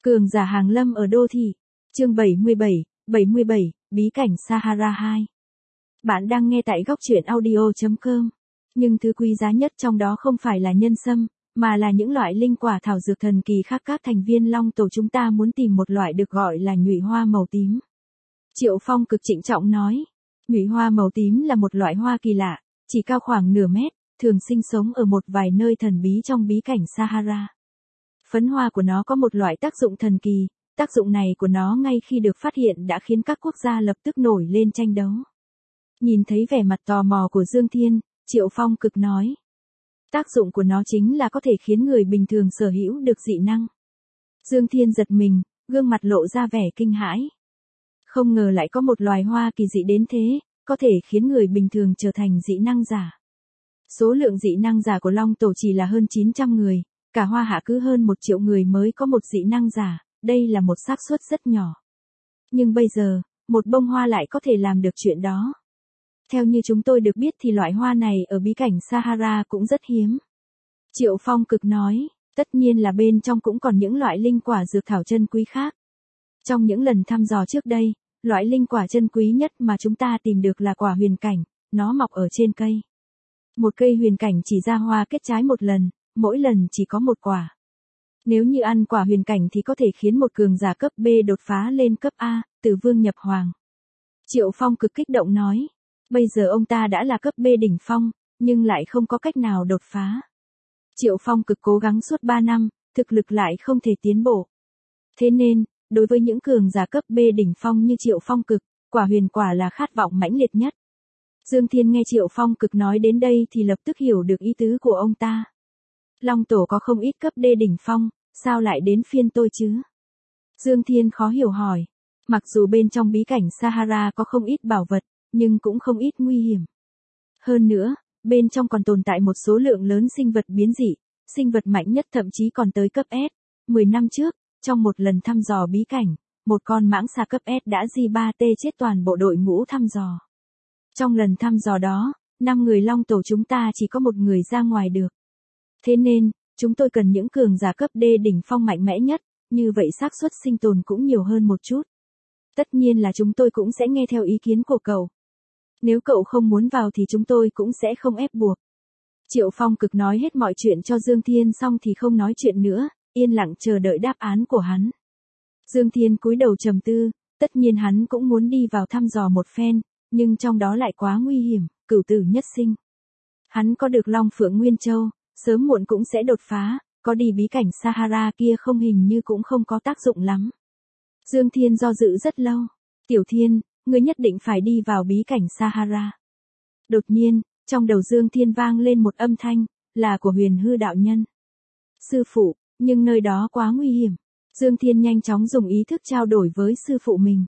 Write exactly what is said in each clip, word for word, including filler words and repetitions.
Cường giả hàng lâm ở đô thị. Chương bảy mươi bảy, bảy mươi bảy, Bí cảnh Sahara hai. Bạn đang nghe tại góc truyện audio chấm com. Nhưng thứ quý giá nhất trong đó không phải là nhân sâm, mà là những loại linh quả thảo dược thần kỳ khác. Các thành viên Long Tổ chúng ta muốn tìm một loại được gọi là nhụy hoa màu tím. Triệu Phong cực trịnh trọng nói. Nhụy hoa màu tím là một loại hoa kỳ lạ, chỉ cao khoảng nửa mét, thường sinh sống ở một vài nơi thần bí trong bí cảnh Sahara. Phấn hoa của nó có một loại tác dụng thần kỳ, tác dụng này của nó ngay khi được phát hiện đã khiến các quốc gia lập tức nổi lên tranh đấu. Nhìn thấy vẻ mặt tò mò của Dương Thiên, Triệu Phong cực nói. Tác dụng của nó chính là có thể khiến người bình thường sở hữu được dị năng. Dương Thiên giật mình, gương mặt lộ ra vẻ kinh hãi. Không ngờ lại có một loài hoa kỳ dị đến thế, có thể khiến người bình thường trở thành dị năng giả. Số lượng dị năng giả của Long Tổ chỉ là hơn chín trăm người, cả Hoa Hạ cứ hơn một triệu người mới có một dị năng giả, đây là một xác suất rất nhỏ. Nhưng bây giờ, một bông hoa lại có thể làm được chuyện đó. Theo như chúng tôi được biết thì loại hoa này ở bí cảnh Sahara cũng rất hiếm. Triệu Phong cực nói, tất nhiên là bên trong cũng còn những loại linh quả dược thảo chân quý khác. Trong những lần thăm dò trước đây, loại linh quả chân quý nhất mà chúng ta tìm được là quả huyền cảnh, nó mọc ở trên cây. Một cây huyền cảnh chỉ ra hoa kết trái một lần, mỗi lần chỉ có một quả. Nếu như ăn quả huyền cảnh thì có thể khiến một cường giả cấp B đột phá lên cấp A, từ vương nhập hoàng. Triệu Phong cực kích động nói, bây giờ ông ta đã là cấp B đỉnh phong, nhưng lại không có cách nào đột phá. Triệu Phong cực cố gắng suốt ba năm, thực lực lại không thể tiến bộ. Thế nên, đối với những cường giả cấp B đỉnh phong như Triệu Phong cực, quả huyền quả là khát vọng mãnh liệt nhất. Dương Thiên nghe Triệu Phong cực nói đến đây thì lập tức hiểu được ý tứ của ông ta. Long Tổ có không ít cấp D đỉnh phong, sao lại đến phiên tôi chứ? Dương Thiên khó hiểu hỏi. Mặc dù bên trong bí cảnh Sahara có không ít bảo vật, nhưng cũng không ít nguy hiểm. Hơn nữa, bên trong còn tồn tại một số lượng lớn sinh vật biến dị, sinh vật mạnh nhất thậm chí còn tới cấp S. mười năm trước, trong một lần thăm dò bí cảnh, một con mãng xà cấp S đã G ba T chết toàn bộ đội ngũ thăm dò. Trong lần thăm dò đó, năm người Long Tổ chúng ta chỉ có một người ra ngoài được. Thế nên, chúng tôi cần những cường giả cấp D đỉnh phong mạnh mẽ nhất, như vậy xác suất sinh tồn cũng nhiều hơn một chút. Tất nhiên là chúng tôi cũng sẽ nghe theo ý kiến của cậu. Nếu cậu không muốn vào thì chúng tôi cũng sẽ không ép buộc. Triệu Phong cực nói hết mọi chuyện cho Dương Thiên xong thì không nói chuyện nữa, yên lặng chờ đợi đáp án của hắn. Dương Thiên cúi đầu trầm tư, tất nhiên hắn cũng muốn đi vào thăm dò một phen, nhưng trong đó lại quá nguy hiểm, cửu tử nhất sinh. Hắn có được Long Phượng Nguyên Châu, sớm muộn cũng sẽ đột phá, có đi bí cảnh Sahara kia không hình như cũng không có tác dụng lắm. Dương Thiên do dự rất lâu. Tiểu Thiên, ngươi nhất định phải đi vào bí cảnh Sahara. Đột nhiên, trong đầu Dương Thiên vang lên một âm thanh, là của Huyền Hư đạo nhân. Sư phụ, nhưng nơi đó quá nguy hiểm. Dương Thiên nhanh chóng dùng ý thức trao đổi với sư phụ mình.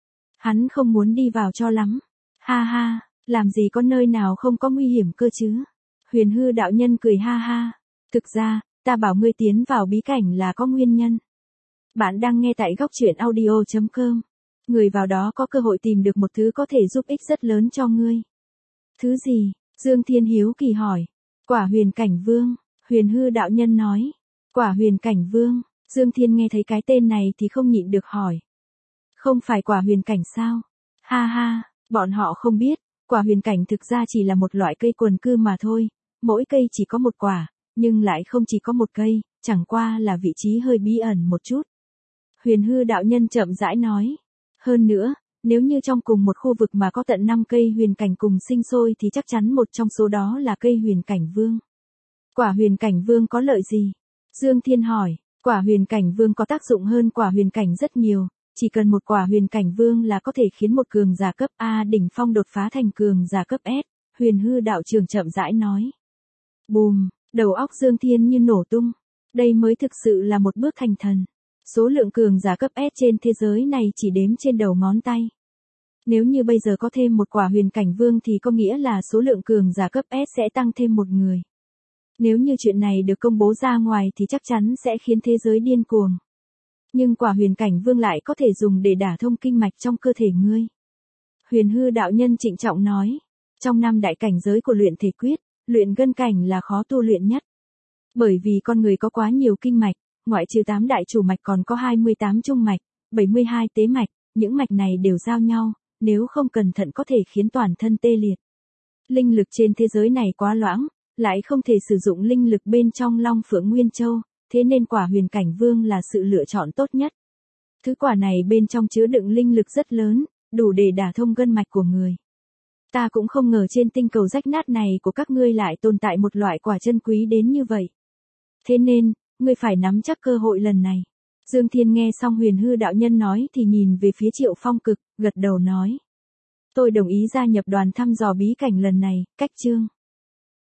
Hắn không muốn đi vào cho lắm. Ha ha, làm gì có nơi nào không có nguy hiểm cơ chứ? Huyền Hư đạo nhân cười ha ha. Thực ra, ta bảo ngươi tiến vào bí cảnh là có nguyên nhân. Bạn đang nghe tại góc truyện audio chấm com. Người vào đó có cơ hội tìm được một thứ có thể giúp ích rất lớn cho ngươi. Thứ gì? Dương Thiên hiếu kỳ hỏi. Quả huyền cảnh vương, Huyền Hư đạo nhân nói. Quả huyền cảnh vương, Dương Thiên nghe thấy cái tên này thì không nhịn được hỏi. Không phải quả huyền cảnh sao? Ha ha, bọn họ không biết, quả huyền cảnh thực ra chỉ là một loại cây quần cư mà thôi, mỗi cây chỉ có một quả, nhưng lại không chỉ có một cây, chẳng qua là vị trí hơi bí ẩn một chút. Huyền Hư đạo nhân chậm rãi nói. Hơn nữa, nếu như trong cùng một khu vực mà có tận năm cây huyền cảnh cùng sinh sôi thì chắc chắn một trong số đó là cây huyền cảnh vương. Quả huyền cảnh vương có lợi gì? Dương Thiên hỏi. Quả huyền cảnh vương có tác dụng hơn quả huyền cảnh rất nhiều, chỉ cần một quả huyền cảnh vương là có thể khiến một cường giả cấp A đỉnh phong đột phá thành cường giả cấp S, Huyền Hư đạo trưởng chậm rãi nói. Bùm, đầu óc Dương Thiên như nổ tung, đây mới thực sự là một bước thành thần. Số lượng cường giả cấp S trên thế giới này chỉ đếm trên đầu ngón tay. Nếu như bây giờ có thêm một quả huyền cảnh vương thì có nghĩa là số lượng cường giả cấp S sẽ tăng thêm một người. Nếu như chuyện này được công bố ra ngoài thì chắc chắn sẽ khiến thế giới điên cuồng. Nhưng quả huyền cảnh vương lại có thể dùng để đả thông kinh mạch trong cơ thể ngươi. Huyền Hư đạo nhân trịnh trọng nói. Trong năm đại cảnh giới của luyện thể quyết, luyện gân cảnh là khó tu luyện nhất. Bởi vì con người có quá nhiều kinh mạch, ngoại trừ tám đại chủ mạch còn có hai mươi tám trung mạch, bảy mươi hai tế mạch, những mạch này đều giao nhau, nếu không cẩn thận có thể khiến toàn thân tê liệt. Linh lực trên thế giới này quá loãng, lại không thể sử dụng linh lực bên trong Long Phượng Nguyên Châu, thế nên quả huyền cảnh vương là sự lựa chọn tốt nhất. Thứ quả này bên trong chứa đựng linh lực rất lớn, đủ để đả thông gân mạch của người. Ta cũng không ngờ trên tinh cầu rách nát này của các ngươi lại tồn tại một loại quả chân quý đến như vậy. Thế nên, ngươi phải nắm chắc cơ hội lần này. Dương Thiên nghe xong Huyền Hư đạo nhân nói thì nhìn về phía Triệu Phong Cực, gật đầu nói. Tôi đồng ý gia nhập đoàn thăm dò bí cảnh lần này, cách chương.